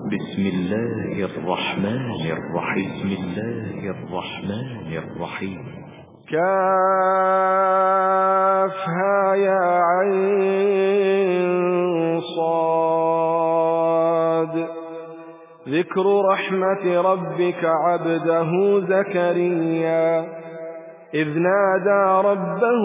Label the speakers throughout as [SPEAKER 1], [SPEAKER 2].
[SPEAKER 1] بسم الله الرحمن الرحيم. بسم الله الرحمن الرحيم.
[SPEAKER 2] كافها يا عين صاد. ذكر رحمة ربك عبده زكريا إذ نادى ربه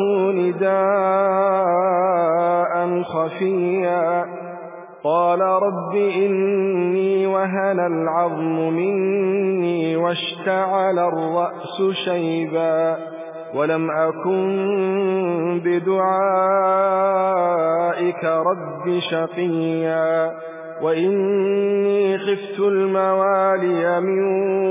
[SPEAKER 2] نداء خفيا قال رب إني وهن العظم مني واشتعل الرأس شيبا ولم أكن بدعائك رب شقيا وإني خفت الموالي من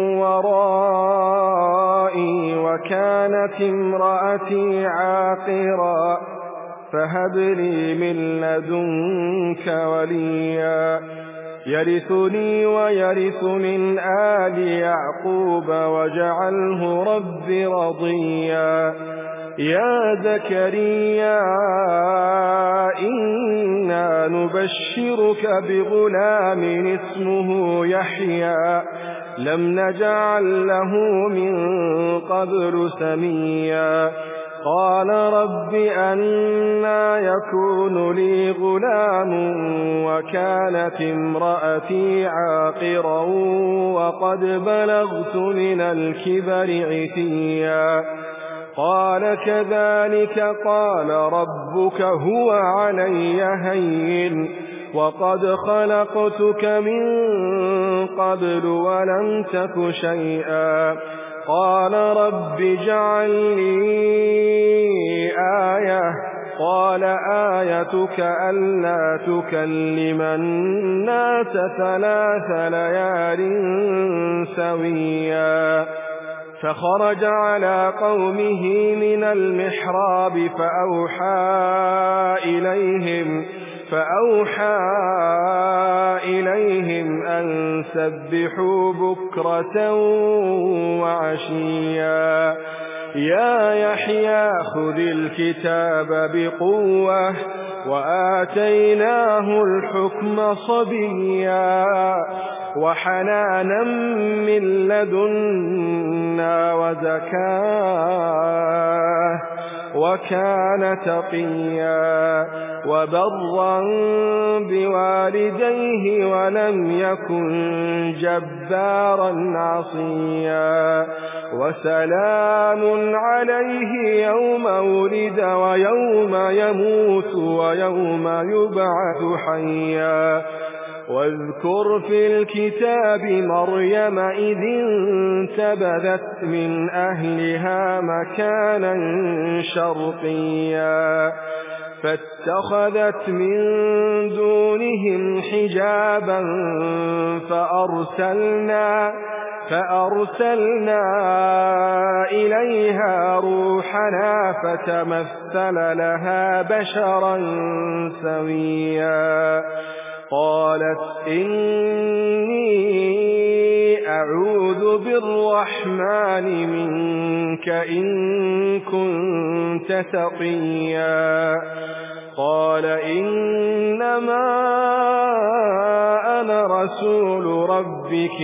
[SPEAKER 2] ورائي وكانت امرأتي عاقرا فهب لي من لدنك وليا يرثني ويرث من آل يعقوب واجعله رب رضيا يا زكريا إنا نبشرك بغلام اسمه يحيى لم نجعل له من قبل سميا قال رب أنى يكون لي غلام وكانت امرأتي عاقرا وقد بلغت من الكبر عتيا قال كذلك قال ربك هو علي هين وقد خلقتك من قبل ولم تك شيئا قال رب اجعل لي آية قال آيتك ألا تكلم الناس 3 ليال سويا فخرج على قومه من المحراب فأوحى إليهم أن سبحوا بكرة وعشيا يا يحيى خذ الكتاب بقوة وآتيناه الحكم صبيا وحنانا من لدنا وزكاة وكان تقيا وبرا بوالديه ولم يكن جبارا عصيا وسلام عليه يوم ولد ويوم يموت ويوم يبعث حيا واذكر في الكتاب مريم إذ انتبذت من أهلها مكانا شرقيا فاتخذت من دونهم حجابا فأرسلنا إليها روحنا فتمثل لها بشرا سويا قالت إني أعوذ بالرحمن منك إن كنت تقيا قال إنما أنا رسول ربك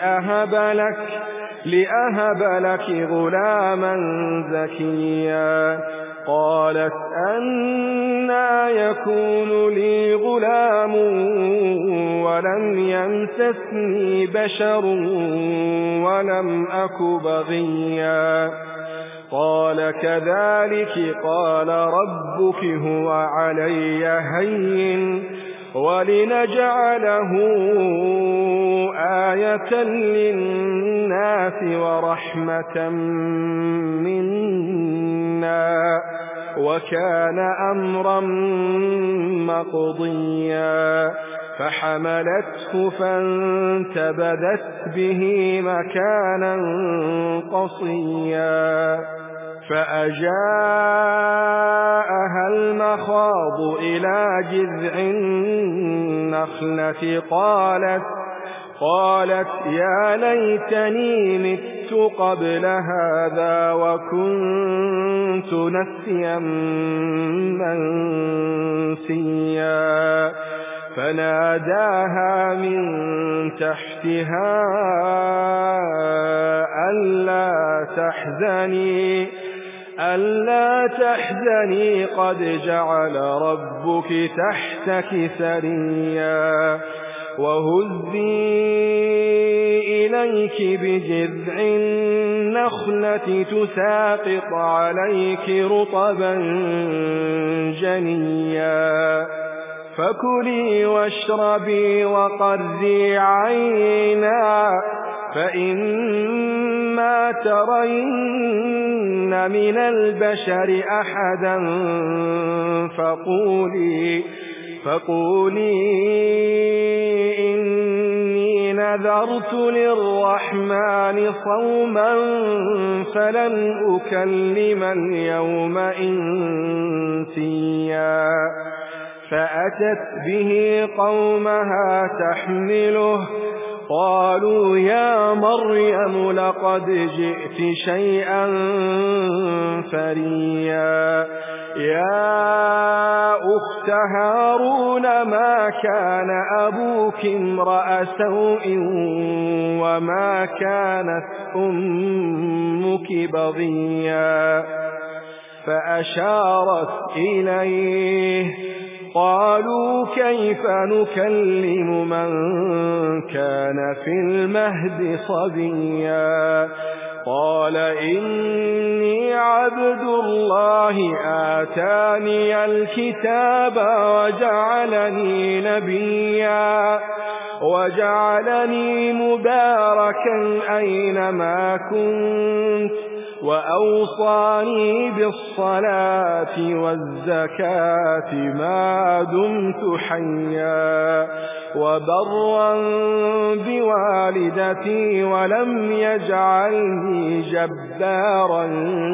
[SPEAKER 2] لأهب لك غلاما زكيا قالت أنى يكون لي غلام ولم يمسسني بشر ولم أك بغيا قال كذلك قال ربك هو علي هين ولنجعله آية للناس ورحمة منا وكان أمرا مقضيا فحملته فانتبذت به مكانا قصيا فأجاءها المخاض إلى جذع النخلة قالت يا ليتني مت قبل هذا وكنت نسيا منسيا فناداها من تحتها ألا تحزني قد جعل ربك تحتك سريا وهزي إليك بجذع النخلة تساقط عليك رطبا جنيا فكلي واشربي وقري عينا فإما ترين من البشر أحدا فقولي إني نذرت للرحمن صوما فلن أكلم اليوم إنسيا فأتت به قومها تحمله قالوا يا مريم لقد جئت شيئا فريا يا أخت هارون ما كان أبوك امرأ سوء وما كانت أمك بغيا فأشارت إليه قالوا كيف نكلم من كان في المهد صبيا قال إني عبد الله آتاني الكتاب وجعلني نبيا وجعلني مباركا أينما كنت وأوصاني بالصلاة والزكاة ما دمت حيا وبرا بوالدتي ولم يجعلني جبارا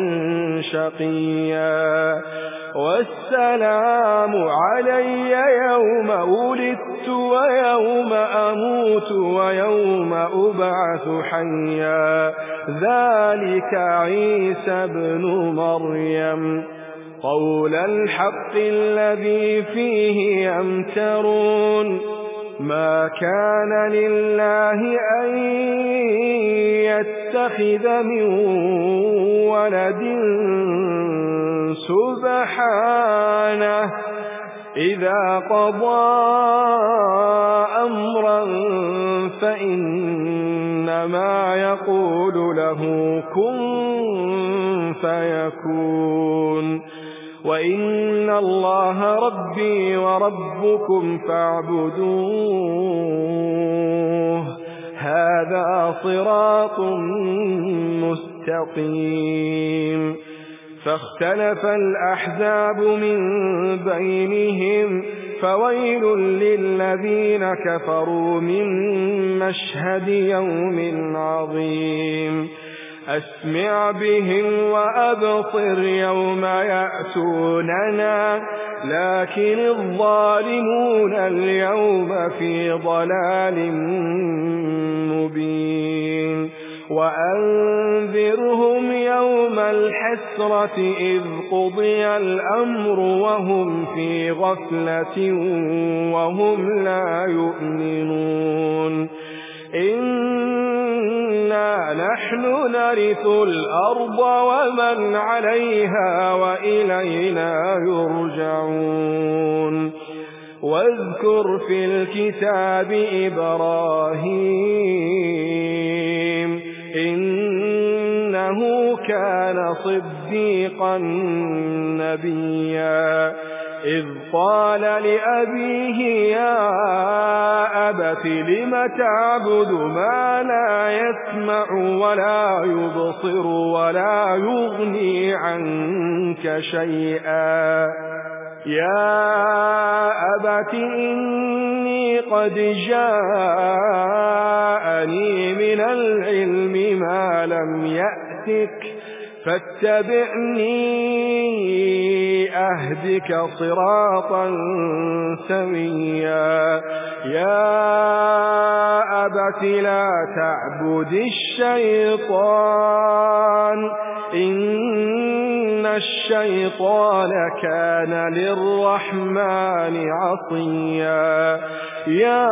[SPEAKER 2] شقيا والسلام علي يوم ولدت ويوم أموت ويوم أبعث حيا ذلك عيسى ابن مريم قول الحق الذي فيه يمترون ما كان لله أن يتخذ من ولد سبحانه إذا قضى أمرا فإنما يقول له كن فيكون وإن الله ربي وربكم فاعبدوه هذا صراط مستقيم فاختلف الأحزاب من بينهم فويل للذين كفروا من مشهد يوم عظيم أسمع بهم وأبصر يوم يأتوننا لكن الظالمون اليوم في ضلال مبين وأنذرهم يوم الحسرة إذ قضي الأمر وهم في غفلة وهم لا يؤمنون إنا نحن نرث الأرض ومن عليها وإلينا يرجعون واذكر في الكتاب إبراهيم إنه كان صديقا نبيا إذ قال لأبيه يا أبت لم تعبد ما لا يسمع ولا يبصر ولا يغني عنك شيئا يا أبت إني قد جاءني من العلم ما لم يأتك فاتبعني أهدك صراطا سويا يا أبت لا تعبد الشيطان إن الشيطان كان للرحمن عصيا يا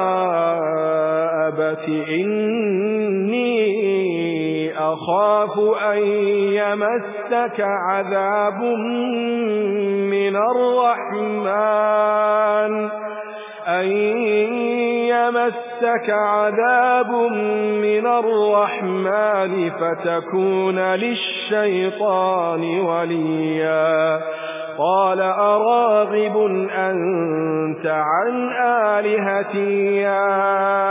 [SPEAKER 2] أبت إني أخاف أن يمسك عذاب من الرحمن فتكون للشيطان وليا قال أراغب أنت عن آلهتي يا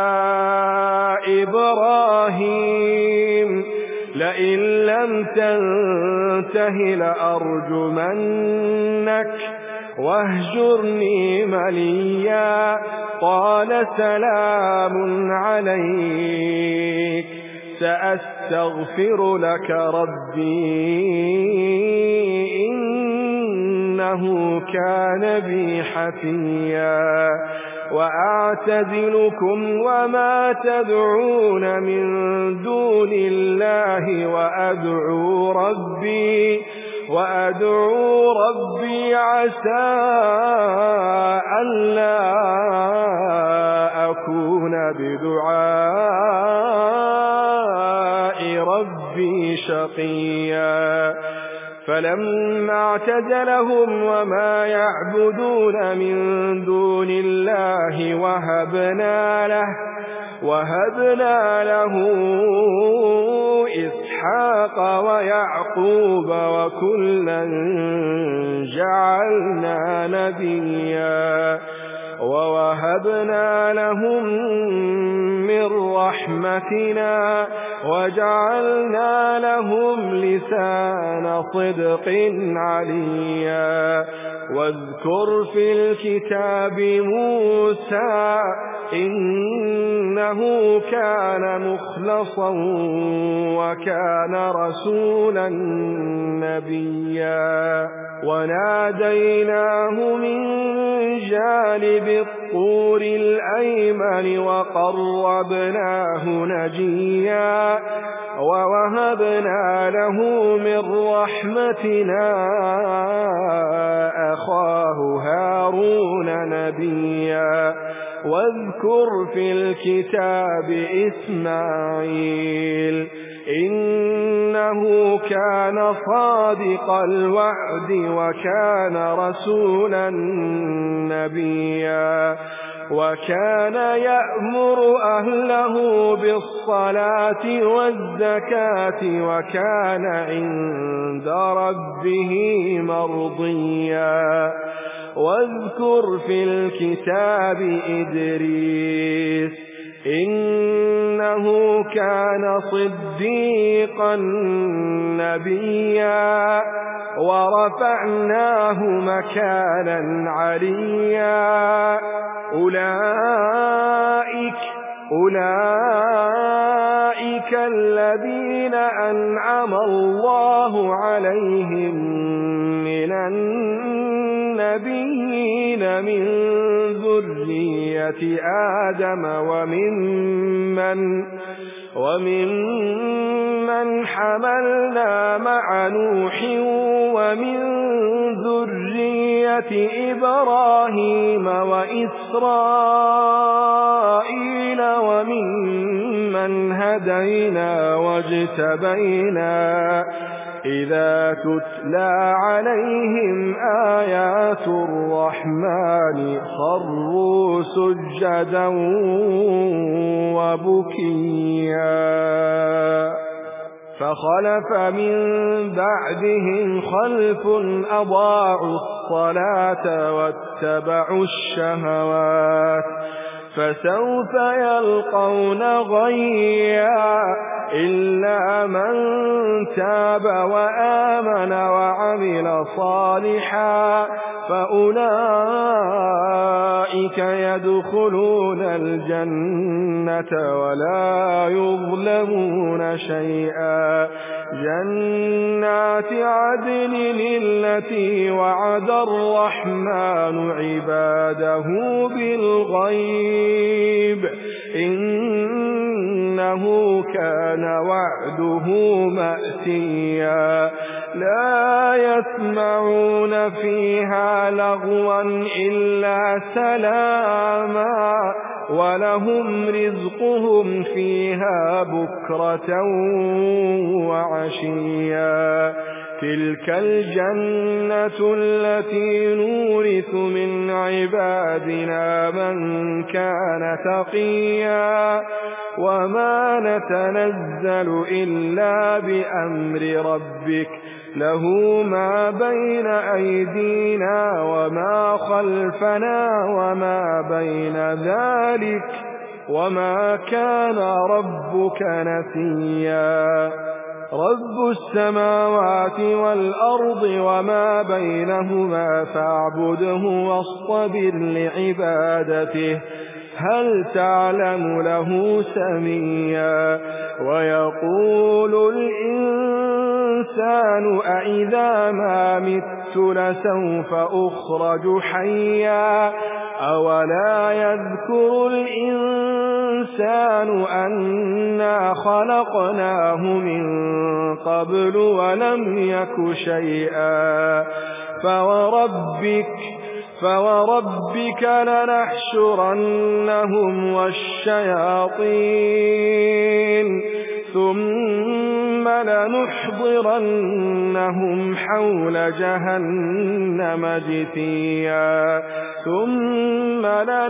[SPEAKER 2] إبراهيم لئن لم تنته لأرجمنك واهجرني مليا قال سلام عليك سأستغفر لك ربي إنه كان بي حفيا وأعتزلكم وما تدعون من دون الله وأدعو ربي عسى ألا أكون بدعاء ربي شقيا فلما اعتزلهم وما يعبدون من دون الله وهبنا له إسحاق ويعقوب وكلا جعلنا نبيا ووهبنا لهم من رحمتنا وجعلنا لهم لسان صدق عليا واذكر في الكتاب موسى إنه كان مخلصا وكان رسولا نبيا وناديناه من جانب الطور الأيمن وقربناه نجيا ووهبنا له من رحمتنا أخاه هارون نبيا واذكر في الكتاب إسماعيل إنه كان صادق الوعد وكان رسولا نبيا وكان يأمر أهله بالصلاة والزكاة وكان عند ربه مرضيا واذكر في الكتاب إدريس إنه كان صديقا نبيا ورفعناه مكانا عليا أولئك الذين أنعم الله عليهم من النبيين من ذرية آدم وممن حملنا مع نوح ومن ذرية إبراهيم وإسرائيل وممن هدينا واجتبينا إذا تتلى عليهم آيات الرحمن خروا سجدا وبكيا فخلف من بعدهم خلف أضاعوا الصلاة واتبعوا الشهوات فسوف يلقون غيا إلا من تاب وآمن وعمل صالحا فأولئك يدخلون الجنة ولا يظلمون شيئا جنات عدن التي وعد الرحمن عباده بالغيب إنه كان وعده وعده مأتيا لا يسمعون فيها لغوا إلا سلاما ولهم رزقهم فيها بكرة وعشيا تلك الجنة التي نورث من عبادنا من كان تقيا وما نتنزل إلا بأمر ربك له ما بين أيدينا وما خلفنا وما بين ذلك وما كان ربك نسيا رب السماوات والأرض وما بينهما فاعبده واصطبر لعبادته هل تعلم له سميا ويقول الإنسان أإذا ما مت لسوف أخرج حيا أولا يذكر الإنسان أنا خلقناه من قبل ولم يك شيئا فوربك لنحشرنهم والشياطين ثم لنحضرنهم حول جهنم جثيا ثم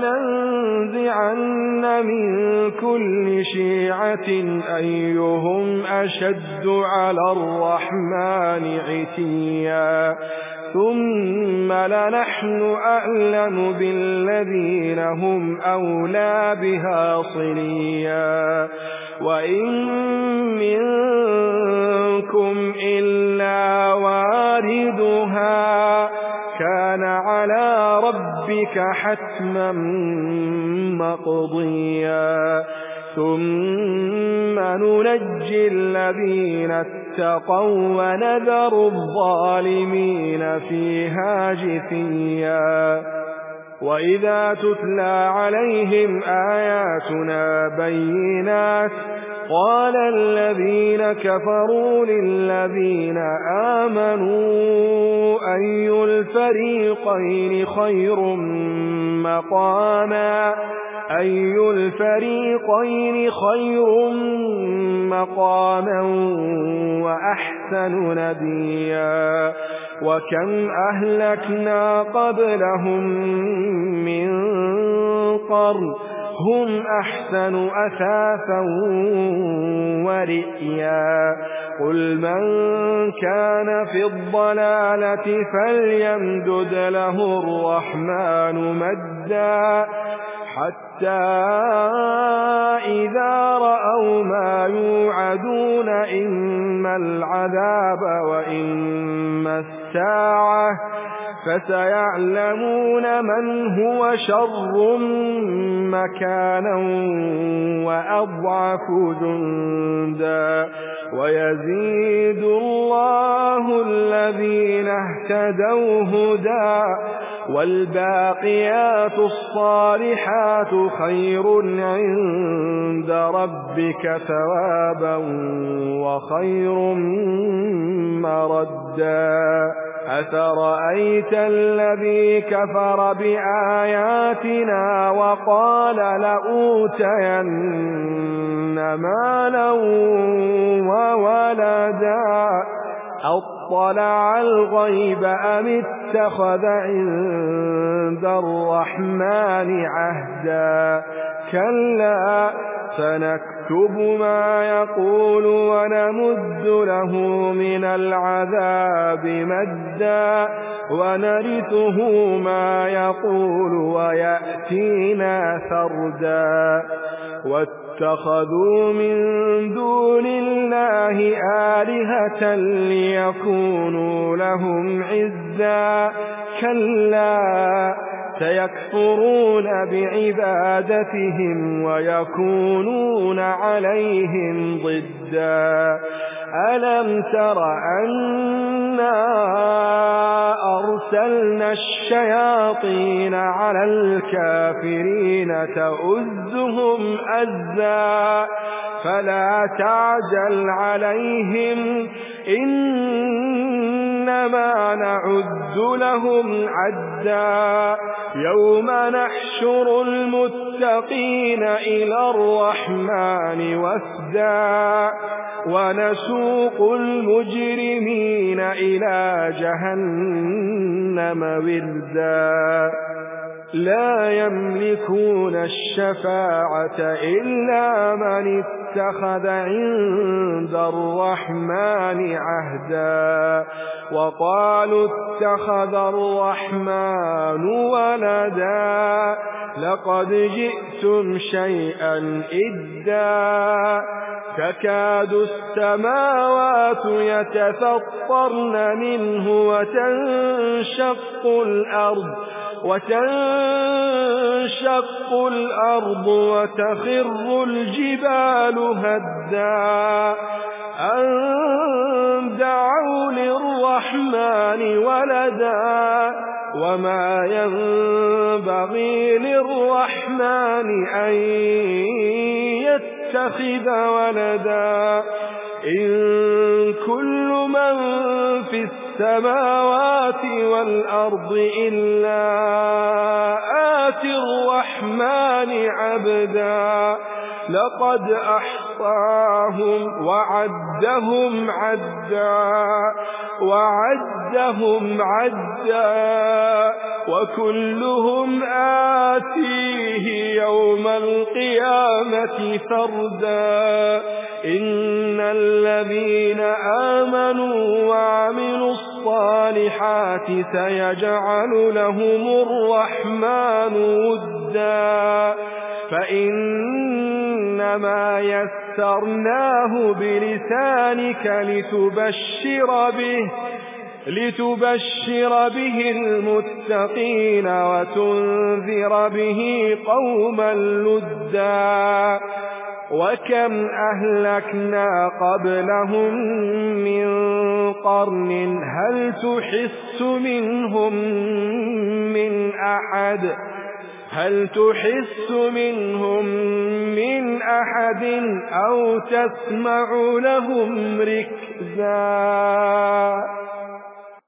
[SPEAKER 2] لننزعن من كل شيعة أيهم أشد على الرحمن عتيا ثم لنحن أعلم بالذين هم أولى بها صليا وإن منكم إلا واردها كان على ربك حتما مقضيا ثم ننجي الذين اتقوا ونذر الظالمين فيها جثيا وإذا تتلى عليهم آياتنا بينات قال الذين كفروا للذين آمنوا أي الفريقين خير مقاما وأحسن نديا وكم أهلكنا قبلهم من قرن هم أحسن أثاثا ورئيا قل من كان في الضلالة فليمدد له الرحمن مدا حتى إذا رأوا ما يوعدون إما العذاب وإما الساعة فسيعلمون من هو شر مكانا وأضعف جندا ويزيد الله الذين اهتدوا هدى والباقيات الصالحات خير عند ربك ثوابا وخير مردا أفرأيت الذي كفر بآياتنا وقال لأوتين مالا وولدا أطلع الغيب أم اتخذ عند الرحمن عهدا كلا سنكتب ما يقول ونمد له من العذاب مدا ونرثه ما يقول ويأتينا فردا واتخذوا من دون الله آلهة ليكونوا لهم عزا كلا سيكفرون بعبادتهم ويكونون عليهم ضدا ألم تر أن إنا أرسلنا الشياطين على الكافرين تؤزهم أزا فلا تعجل عليهم إنما نعد لهم عدا يوم نحشر المتقين إلى الرحمن وفدا ونسوق المجرمين إلى جهنم وردا لا يملكون الشفاعة إلا من اتخذ عند الرحمن عهدا وقالوا اتخذ الرحمن ولدا لقد جئتم شيئا إدا تكاد السماوات يتفطرن منه وتنشق الأرض وتخر الجبال هدا أن دعوا للرحمن ولدا وما ينبغي للرحمن أن يتخذ ولدا إن كل من في السماوات والأرض إلا آتي الرحمن عبدا لقد أحصاهم وعدهم عدا وكلهم آتيه يوم القيامة فردا إن الذين آمنوا وعملوا الصالحات سيجعل لهم الرحمن ودا فإنما يسرناه بلسانك لتبشر به المتقين وتنذر به قوما لدا وكم أهلكنا قبلهم من قرن هل تحس منهم من أحد أو تسمع لهم ركزا